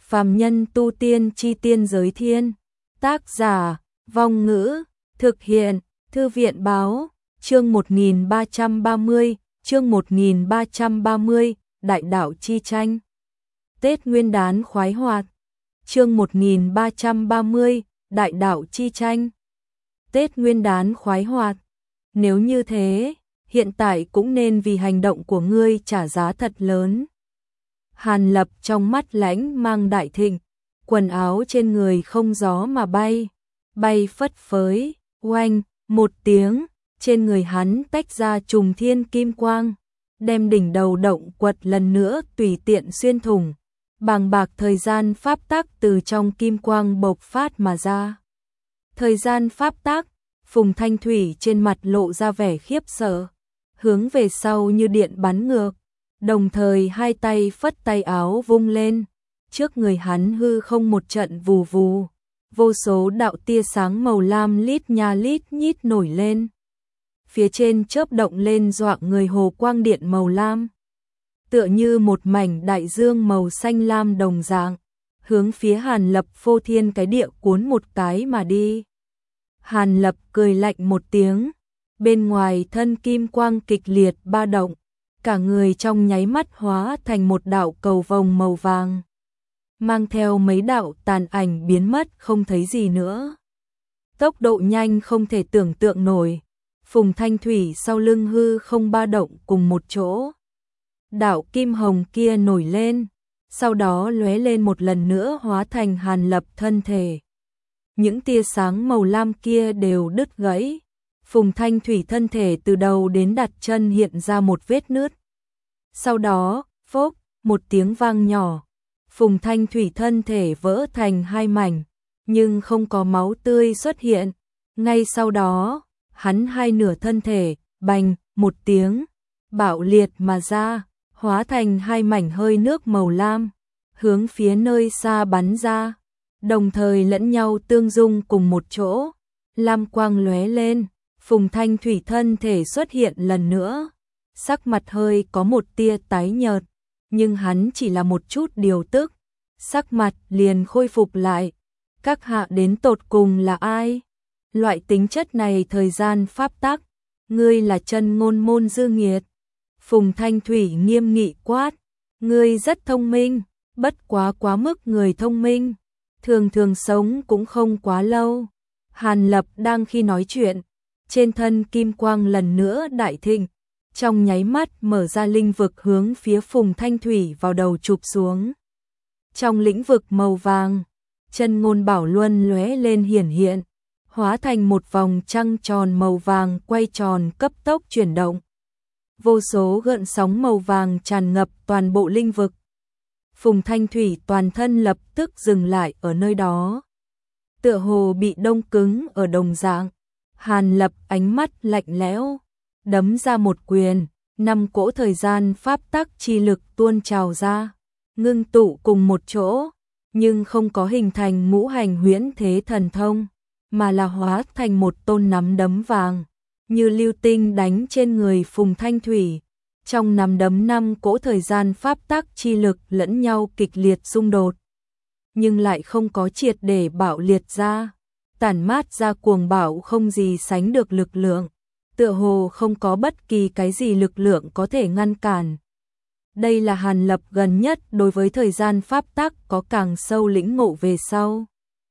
Phàm nhân tu tiên chi tiên giới thiên. Tác giả, Vong Ngữ, thực hiện, Thư viện báo, chương 1330, chương 1330, Đại đạo chi tranh. Tết Nguyên đán khoái hoạt. Chương 1330, Đại đạo chi tranh. Tết Nguyên đán khoái hoạt. Nếu như thế, hiện tại cũng nên vì hành động của ngươi trả giá thật lớn. Hàn Lập trong mắt lãnh mang đại thịnh, quần áo trên người không gió mà bay, bay phất phới, oanh, một tiếng, trên người hắn tách ra trùng thiên kim quang, đem đỉnh đầu động quật lần nữa tùy tiện xuyên thủng, bàng bạc thời gian pháp tắc từ trong kim quang bộc phát mà ra. Thời gian pháp tắc, Phùng Thanh Thủy trên mặt lộ ra vẻ khiếp sợ, hướng về sau như điện bắn ngược, đồng thời hai tay phất tay áo vung lên, trước người hắn hư không một trận vù vù, vô số đạo tia sáng màu lam lít nha lít nhít nổi lên. Phía trên chớp động lên dọa người hồ quang điện màu lam, tựa như một mảnh đại dương màu xanh lam đồng dạng, hướng phía Hàn Lập phô thiên cái địa cuốn một cái mà đi. Hàn Lập cười lạnh một tiếng, bên ngoài thân kim quang kịch liệt ba động, cả người trong nháy mắt hóa thành một đạo cầu vồng màu vàng, mang theo mấy đạo tàn ảnh biến mất không thấy gì nữa. Tốc độ nhanh không thể tưởng tượng nổi, Phùng Thanh Thủy sau lưng hư không ba động cùng một chỗ. Đạo kim hồng kia nổi lên, sau đó lóe lên một lần nữa hóa thành Hàn Lập thân thể. Những tia sáng màu lam kia đều đứt gãy. Phùng Thanh Thủy thân thể từ đầu đến đặt chân hiện ra một vết nứt. Sau đó, phốc, một tiếng vang nhỏ, Phùng Thanh Thủy thân thể vỡ thành hai mảnh, nhưng không có máu tươi xuất hiện. Ngay sau đó, hắn hai nửa thân thể, bành, một tiếng, bạo liệt mà ra, hóa thành hai mảnh hơi nước màu lam, hướng phía nơi xa bắn ra, đồng thời lẫn nhau tương dung cùng một chỗ, lam quang lóe lên. Phùng Thanh Thủy thân thể xuất hiện lần nữa, sắc mặt hơi có một tia tái nhợt, nhưng hắn chỉ là một chút điều tức, sắc mặt liền khôi phục lại. Các hạ đến tột cùng là ai? Loại tính chất này thời gian pháp tắc, ngươi là chân ngôn môn dư nghiệt. Phùng Thanh Thủy nghiêm nghị quát, ngươi rất thông minh, bất quá quá mức người thông minh, thường thường sống cũng không quá lâu. Hàn Lập đang khi nói chuyện, trên thân kim quang lần nữa đại thịnh, trong nháy mắt mở ra linh vực hướng phía Phùng Thanh Thủy vào đầu chụp xuống. Trong lĩnh vực màu vàng, chân ngôn bảo luân lóe lên hiển hiện, hóa thành một vòng trăng tròn màu vàng quay tròn cấp tốc chuyển động. Vô số gợn sóng màu vàng tràn ngập toàn bộ linh vực. Phùng Thanh Thủy toàn thân lập tức dừng lại ở nơi đó, tựa hồ bị đông cứng ở đồng dạng. Hàn Lập ánh mắt lạnh lẽo, đấm ra một quyền, 5 cỗ thời gian pháp tắc chi lực tuôn trào ra, ngưng tụ cùng một chỗ, nhưng không có hình thành ngũ hành huyễn thế thần thông, mà là hóa thành một tôn nắm đấm vàng, như lưu tinh đánh trên người Phùng Thanh Thủy. Trong nắm đấm 5 cỗ thời gian pháp tắc chi lực lẫn nhau kịch liệt xung đột, nhưng lại không có triệt để bạo liệt ra, tản mát ra cuồng bạo không gì sánh được lực lượng, tựa hồ không có bất kỳ cái gì lực lượng có thể ngăn cản. Đây là Hàn Lập gần nhất đối với thời gian pháp tắc có càng sâu lĩnh ngộ về sau.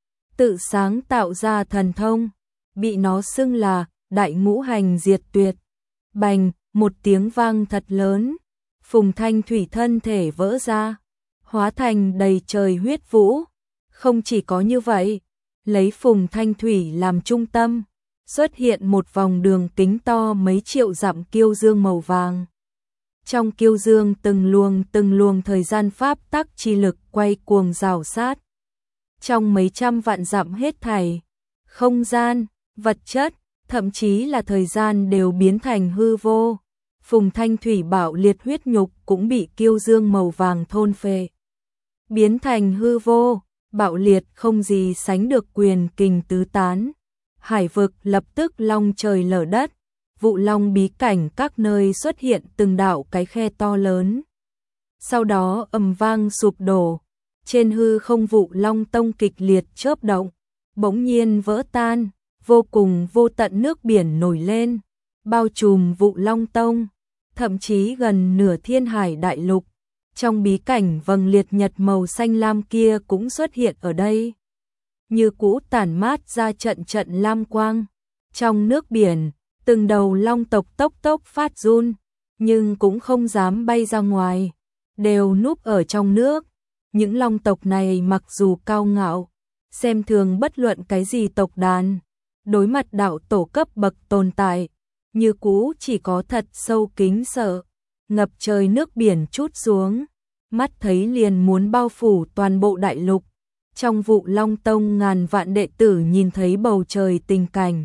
Tự sáng tạo ra thần thông, bị nó xưng là đại ngũ hành diệt tuyệt. Bành, một tiếng vang thật lớn, Phùng Thanh Thủy thân thể vỡ ra, hóa thành đầy trời huyết vũ. Không chỉ có như vậy, lấy Phùng Thanh Thủy làm trung tâm, xuất hiện một vòng đường kính to mấy triệu dặm kiêu dương màu vàng. Trong kiêu dương từng luồng thời gian pháp tắc chi lực quay cuồng rào sát. Trong mấy trăm vạn dặm hết thảy, không gian, vật chất, thậm chí là thời gian đều biến thành hư vô. Phùng Thanh Thủy bạo liệt huyết nhục cũng bị kiêu dương màu vàng thôn phệ, biến thành hư vô, bạo liệt không gì sánh được, quyền kình tứ tán. Hải vực lập tức long trời lở đất, vụ long bí cảnh các nơi xuất hiện từng đạo cái khe to lớn. Sau đó ầm vang sụp đổ, Trên hư không Vụ Long Tông kịch liệt chớp động, bỗng nhiên vỡ tan, vô cùng vô tận nước biển nổi lên, bao trùm Vụ Long Tông, thậm chí gần nửa Thiên Hải đại lục. Trong bí cảnh vầng liệt nhật màu xanh lam kia cũng xuất hiện ở đây, như cũ tản mát ra trận trận lam quang. Trong nước biển, từng đầu long tộc tốc tốc phát run, nhưng cũng không dám bay ra ngoài, đều núp ở trong nước. Những long tộc này mặc dù cao ngạo, xem thường bất luận cái gì tộc đàn, đối mặt đạo tổ cấp bậc tồn tại, như cũ chỉ có thật sâu kính sợ. Ngập trời nước biển trút xuống, mắt thấy liền muốn bao phủ toàn bộ đại lục. Trong Vụ Long Tông ngàn vạn đệ tử nhìn thấy bầu trời tình cảnh,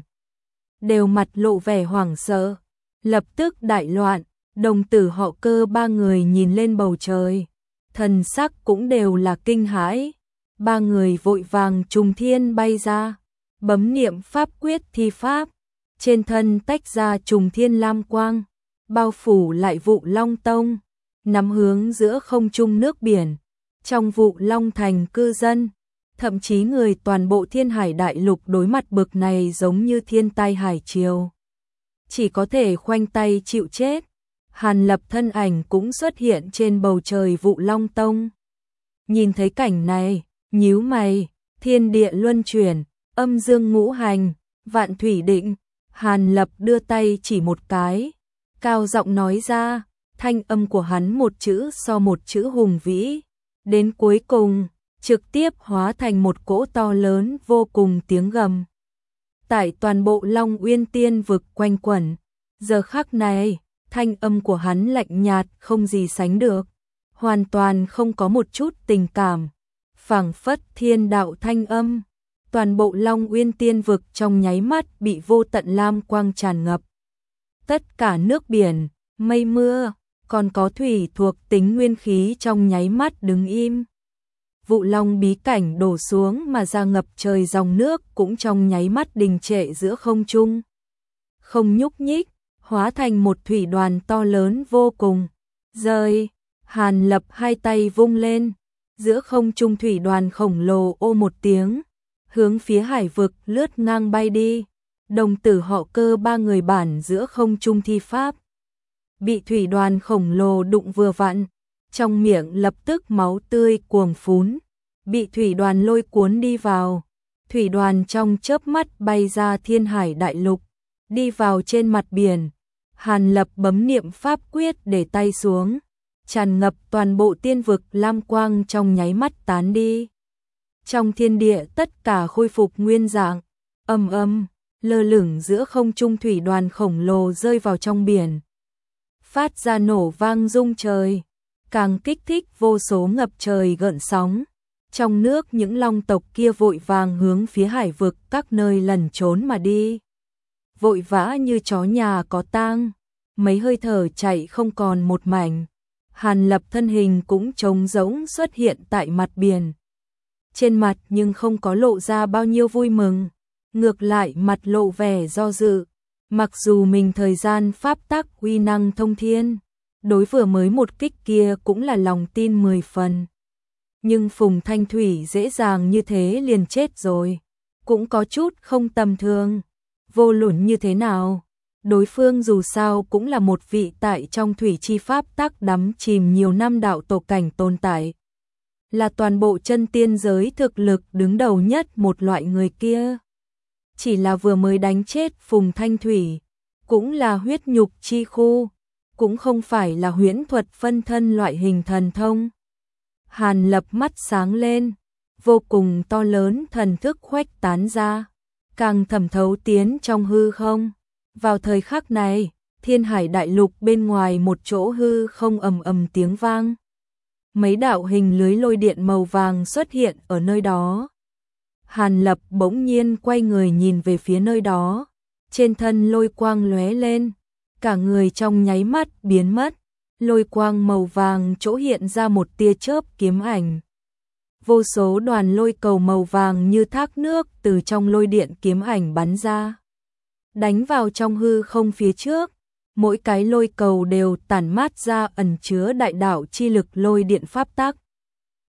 đều mặt lộ vẻ hoảng sợ, lập tức đại loạn. Đồng tử họ Cơ ba người nhìn lên bầu trời, thần sắc cũng đều là kinh hãi. Ba người vội vàng trùng thiên bay ra, bấm niệm pháp quyết thi pháp, trên thân tách ra trùng thiên lam quang, bao phủ lại Vụ Long Tông, nắm hướng giữa không trung nước biển. Trong Vụ Long thành cư dân, thậm chí người toàn bộ Thiên Hải đại lục đối mặt bực này giống như thiên tai hải triều, chỉ có thể khoanh tay chịu chết. Hàn Lập thân ảnh cũng xuất hiện trên bầu trời Vụ Long Tông. Nhìn thấy cảnh này, nhíu mày, thiên địa luân chuyển, âm dương ngũ hành, vạn thủy định. Hàn Lập đưa tay chỉ một cái, cao giọng nói ra, thanh âm của hắn một chữ so một chữ hùng vĩ, đến cuối cùng trực tiếp hóa thành một cỗ to lớn vô cùng tiếng gầm. Tại toàn bộ Long Uyên Tiên vực quanh quẩn, giờ khắc này, thanh âm của hắn lạnh nhạt không gì sánh được, hoàn toàn không có một chút tình cảm, phảng phất thiên đạo thanh âm. Toàn bộ Long Uyên Tiên vực trong nháy mắt bị vô tận lam quang tràn ngập. Tất cả nước biển, mây mưa, còn có thủy thuộc tính nguyên khí trong nháy mắt đứng im. Vụ Long bí cảnh đổ xuống mà ra ngập trời dòng nước cũng trong nháy mắt đình trệ giữa không trung, không nhúc nhích, hóa thành một thủy đoàn to lớn vô cùng. Rơi, Hàn Lập hai tay vung lên, giữa không trung thủy đoàn khổng lồ ô một tiếng, hướng phía hải vực lướt ngang bay đi. Đồng tử họ Cơ ba người bản giữa không trung thi pháp, bị thủy đoàn khổng lồ đụng vừa vặn, trong miệng lập tức máu tươi cuồng phún, bị thủy đoàn lôi cuốn đi vào. Thủy đoàn trong chớp mắt bay ra Thiên Hải đại lục, đi vào trên mặt biển. Hàn Lập bấm niệm pháp quyết để tay xuống, tràn ngập toàn bộ tiên vực lam quang trong nháy mắt tán đi. Trong thiên địa tất cả khôi phục nguyên dạng, ầm ầm, lơ lửng giữa không trung thủy đoàn khổng lồ rơi vào trong biển, phát ra nổ vang rung trời, càng kích thích vô số ngập trời gợn sóng. Trong nước những long tộc kia vội vàng hướng phía hải vực các nơi lẩn trốn mà đi, vội vã như chó nhà có tang, mấy hơi thở chạy không còn một mảnh. Hàn Lập thân hình cũng trống rỗng xuất hiện tại mặt biển, trên mặt nhưng không có lộ ra bao nhiêu vui mừng, ngược lại mặt lộ vẻ do dự. Mặc dù mình thời gian pháp tắc uy năng thông thiên, đối vừa mới một kích kia cũng là lòng tin 10 phần. Nhưng Phùng Thanh Thủy dễ dàng như thế liền chết rồi, cũng có chút không tầm thường. Vô luận như thế nào, đối phương dù sao cũng là một vị tại trong thủy chi pháp tắc đắm chìm nhiều năm đạo tổ cảnh tồn tại, là toàn bộ chân tiên giới thực lực đứng đầu nhất một loại người kia. Chỉ là vừa mới đánh chết Phùng Thanh Thủy, cũng là huyết nhục chi khu, cũng không phải là huyễn thuật phân thân loại hình thần thông. Hàn Lập mắt sáng lên, vô cùng to lớn thần thức khuếch tán ra, càng thẩm thấu tiến trong hư không. Vào thời khắc này, Thiên Hải đại lục bên ngoài một chỗ hư không ầm ầm tiếng vang. Mấy đạo hình lưới lôi điện màu vàng xuất hiện ở nơi đó. Hàn Lập bỗng nhiên quay người nhìn về phía nơi đó, trên thân lôi quang lóe lên, cả người trong nháy mắt biến mất, lôi quang màu vàng chỗ hiện ra một tia chớp kiếm ảnh. Vô số đoàn lôi cầu màu vàng như thác nước từ trong lôi điện kiếm ảnh bắn ra, đánh vào trong hư không phía trước. Mỗi cái lôi cầu đều tản mát ra ẩn chứa đại đạo chi lực lôi điện pháp tắc.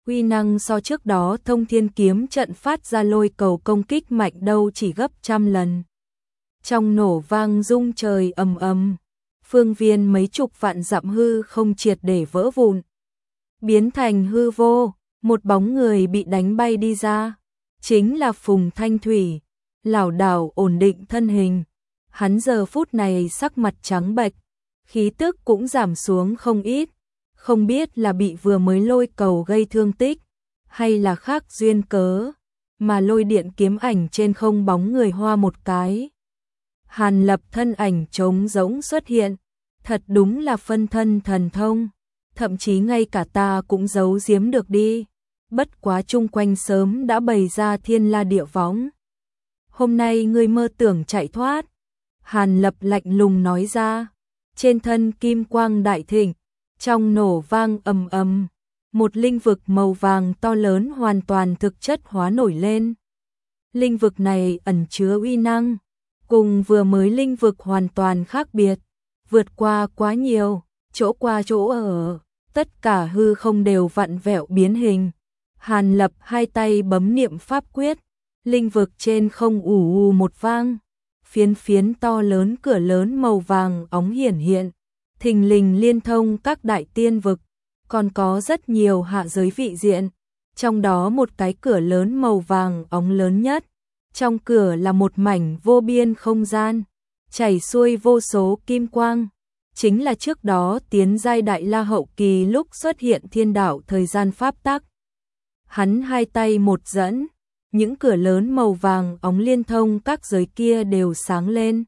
uy năng so trước đó Thông Thiên kiếm trận phát ra lôi cầu công kích mạnh đâu chỉ gấp trăm lần. Trong nổ vang rung trời ầm ầm, phương viên mấy chục vạn dặm hư không triệt để vỡ vụn, biến thành hư vô, một bóng người bị đánh bay đi ra, chính là Phùng Thanh Thủy, lảo đảo ổn định thân hình. Hắn giờ phút này sắc mặt trắng bệch, khí tức cũng giảm xuống không ít, không biết là bị vừa mới lôi cầu gây thương tích, hay là khác duyên cớ, mà lôi điện kiếm ảnh trên không bóng người hoa một cái. Hàn Lập thân ảnh trống rỗng xuất hiện, thật đúng là phân thân thần thông, thậm chí ngay cả ta cũng giấu giếm được đi, bất quá chung quanh sớm đã bày ra thiên la địa võng. Hôm nay ngươi mơ tưởng chạy thoát, Hàn Lập lạnh lùng nói ra, trên thân kim quang đại thịnh, trong nổ vang ầm ầm, một linh vực màu vàng to lớn hoàn toàn thực chất hóa nổi lên. Linh vực này ẩn chứa uy năng, cùng vừa mới linh vực hoàn toàn khác biệt, vượt qua quá nhiều, chỗ qua chỗ ở, tất cả hư không đều vặn vẹo biến hình. Hàn Lập hai tay bấm niệm pháp quyết, linh vực trên không ù ù một vang, phiến phiến to lớn cửa lớn màu vàng óng hiển hiện, thình lình liên thông các đại tiên vực, còn có rất nhiều hạ giới vị diện, trong đó một cái cửa lớn màu vàng óng lớn nhất, trong cửa là một mảnh vô biên không gian, chảy xuôi vô số kim quang, chính là trước đó tiến giai đại la hậu kỳ lúc xuất hiện thiên đạo thời gian pháp tắc. Hắn hai tay một dẫn, những cửa lớn màu vàng óng liên thông các giới kia đều sáng lên.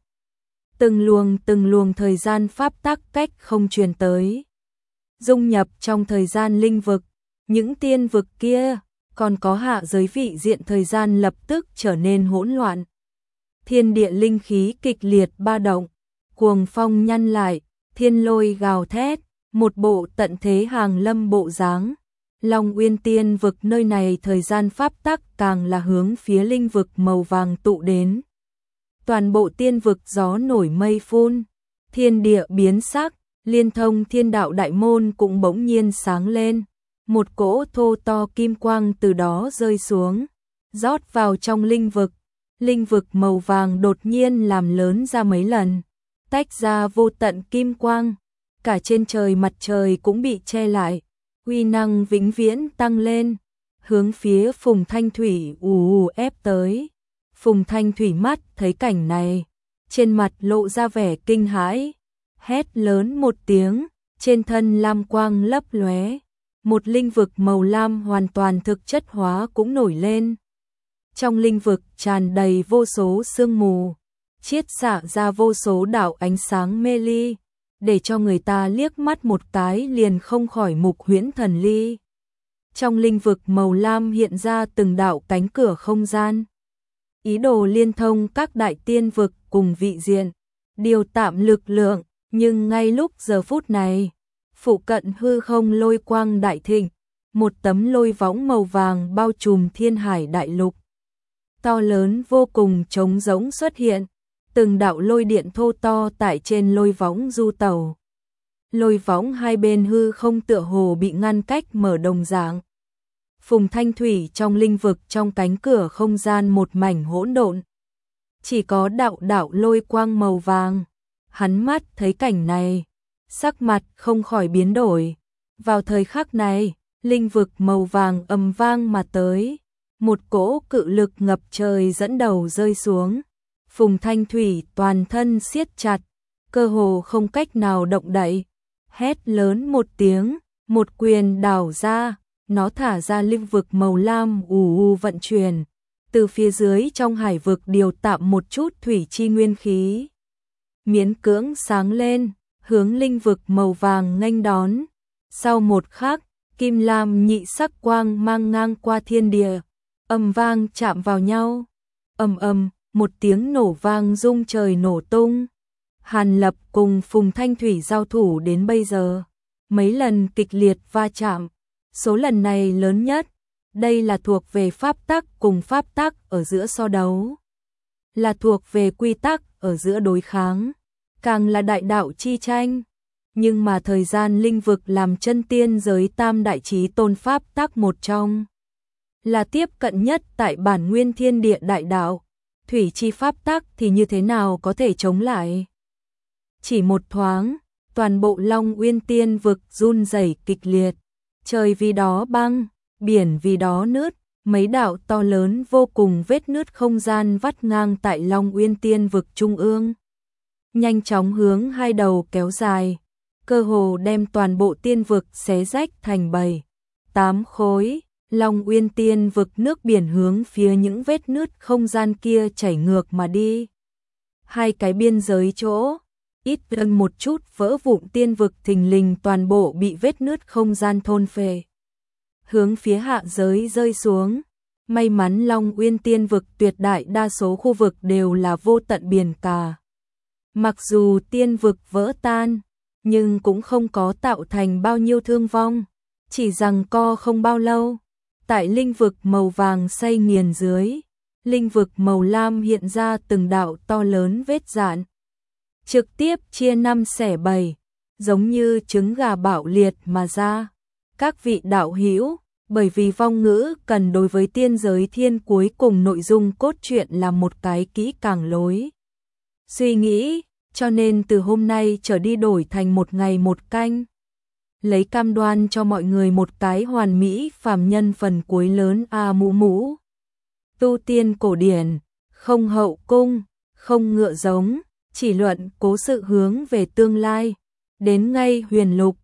Từng luồng thời gian pháp tắc cách không truyền tới, dung nhập trong thời gian linh vực, những tiên vực kia, còn có hạ giới vị diện thời gian lập tức trở nên hỗn loạn. Thiên địa linh khí kịch liệt ba động, cuồng phong nhăn lại, thiên lôi gào thét, một bộ tận thế hàng lâm bộ dáng. Long Uyên tiên vực nơi này thời gian pháp tắc càng là hướng phía linh vực màu vàng tụ đến. Toàn bộ tiên vực gió nổi mây phun, thiên địa biến sắc, liên thông thiên đạo đại môn cũng bỗng nhiên sáng lên. Một cỗ thô to kim quang từ đó rơi xuống, rót vào trong linh vực màu vàng đột nhiên làm lớn ra mấy lần, tách ra vô tận kim quang, cả trên trời mặt trời cũng bị che lại, uy năng vĩnh viễn tăng lên, hướng phía Phùng Thanh Thủy ù ép tới. Phùng Thanh Thủy mắt thấy cảnh này, trên mặt lộ ra vẻ kinh hãi, hét lớn một tiếng, trên thân lam quang lấp lóe, một linh vực màu lam hoàn toàn thực chất hóa cũng nổi lên. Trong linh vực tràn đầy vô số sương mù, chiết xạ ra vô số đạo ánh sáng mê ly, để cho người ta liếc mắt một cái liền không khỏi mục huyễn thần ly. Trong linh vực màu lam hiện ra từng đạo cánh cửa không gian, ý đồ liên thông các đại tiên vực cùng vị diện, điều tạm lực lượng, nhưng ngay lúc giờ phút này, phụ cận hư không lôi quang đại thịnh, một tấm lôi võng màu vàng bao trùm thiên hải đại lục. To lớn vô cùng trống rỗng xuất hiện, từng đạo lôi điện thô to tại trên lôi võng du tẩu. Lôi võng hai bên hư không tựa hồ bị ngăn cách mở đồng dạng. Phùng Thanh Thủy trong linh vực trong cánh cửa không gian một mảnh hỗn độn, chỉ có đạo đạo lôi quang màu vàng. Hắn mắt thấy cảnh này, sắc mặt không khỏi biến đổi. Vào thời khắc này, linh vực màu vàng ầm vang mà tới, một cỗ cự lực ngập trời dẫn đầu rơi xuống. Phùng Thanh Thủy toàn thân siết chặt, cơ hồ không cách nào động đậy, hét lớn một tiếng, một quyền đảo ra, nó thả ra linh vực màu lam vận chuyển, từ phía dưới trong hải vực điều tạm một chút thủy chi nguyên khí, miễn cưỡng sáng lên, hướng linh vực màu vàng nghênh đón. Sau một khắc, kim lam nhị sắc quang mang ngang qua thiên địa, ầm vang chạm vào nhau, ầm ầm, một tiếng nổ vang rung trời nổ tung. Hàn Lập cùng Phùng Thanh Thủy giao thủ đến bây giờ, mấy lần kịch liệt va chạm, số lần này lớn nhất, đây là thuộc về pháp tắc cùng pháp tắc ở giữa so đấu, là thuộc về quy tắc ở giữa đối kháng, càng là đại đạo chi tranh. Nhưng mà thời gian linh vực làm chân tiên giới tam đại chí tôn pháp tắc một trong, là tiếp cận nhất tại bản nguyên thiên địa đại đạo, thủy chi pháp tắc thì như thế nào có thể chống lại. Chỉ một thoáng, toàn bộ Long Uyên Tiên vực run rẩy kịch liệt, trời vì đó băng, biển vì đó nứt, mấy đạo to lớn vô cùng vết nứt không gian vắt ngang tại Long Uyên Tiên vực trung ương, nhanh chóng hướng hai đầu kéo dài, cơ hồ đem toàn bộ tiên vực xé rách thành 7-8 khối. Long Uyên Tiên vực nước biển hướng phía những vết nứt không gian kia chảy ngược mà đi. Hai cái biên giới chỗ ít hơn một chút vỡ vụn tiên vực thình lình toàn bộ bị vết nứt không gian thôn phệ, hướng phía hạ giới rơi xuống. May mắn Long Uyên Tiên vực tuyệt đại đa số khu vực đều là vô tận biển cả. Mặc dù tiên vực vỡ tan, nhưng cũng không có tạo thành bao nhiêu thương vong, chỉ rằng co không bao lâu. Tại linh vực màu vàng xay nghiền dưới, linh vực màu lam hiện ra từng đạo to lớn vết rạn, trực tiếp chia 5 xẻ 7, giống như trứng gà bạo liệt mà ra. Các vị đạo hữu, bởi vì vong ngữ cần đối với tiên giới thiên cuối cùng nội dung cốt truyện là một cái kỹ càng lối suy nghĩ, cho nên từ hôm nay trở đi đổi thành một ngày một canh. Lấy cam đoan cho mọi người một cái hoàn mỹ phàm nhân phần cuối lớn a mũ mũ. Tu tiên cổ điển, không hậu cung, không ngựa giống, chỉ luận cố sự hướng về tương lai, đến ngay huyền lục,